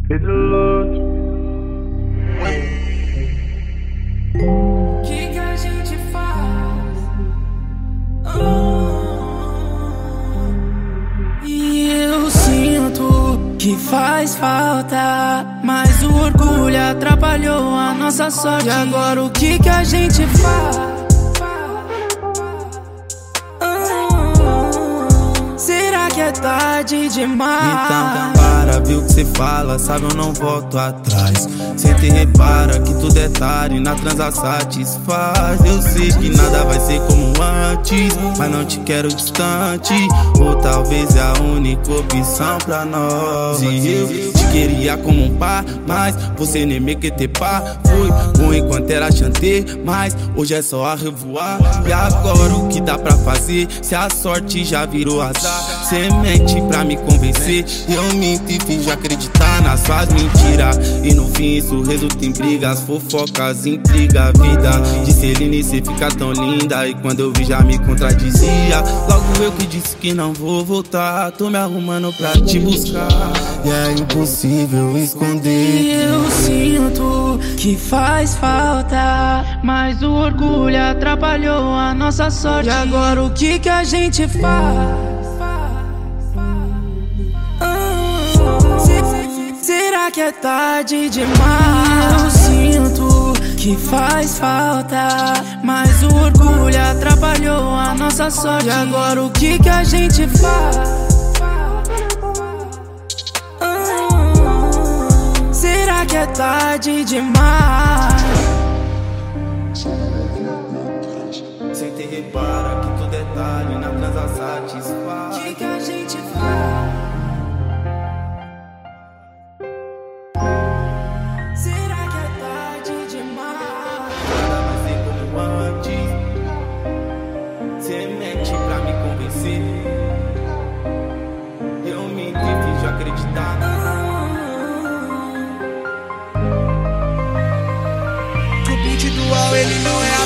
Pedro Luz. Que a gente faz? E eu sinto que faz falta, mas o orgulho atrapalhou a nossa sorte. E agora o que a gente faz? Será que é tarde demais? Então para, viu o que cê fala, sabe eu não volto atrás. Cê te repara que tudo é tarde, na transa satisfaz. Eu sei que nada vai ser como antes, mas não te quero distante. Ou talvez é a única opção pra nós. E eu te queria como um par, mas você nem me quer ter pá. Foi bom enquanto era chantê, mas hoje é só a revoar. E agora o que dá pra fazer, se a sorte já virou azar? Cê mente pra me convencer, eu minto e finjo acreditar nas suas mentiras. E no fim isso resulta em brigas, fofocas, intriga. A vida de Celine, cê fica tão linda, e quando eu vi já me contradizia. Logo eu que disse que não vou voltar, tô me arrumando pra te buscar. E é impossível esconder. E eu sinto que faz falta, mas o orgulho atrapalhou a nossa sorte. E agora o que a gente faz? Será que é tarde demais? Eu sinto que faz falta, mas o orgulho atrapalhou a nossa sorte. E agora o que a gente faz? Será que é tarde demais? Cê te repara que tudo é tarde, na transa satisfaz. O que a gente faz? Será que é tarde demais? Nada vai ser como antes. Cê mente pra me convencer, eu minto e finjo acreditar. Que o beat dual ele não é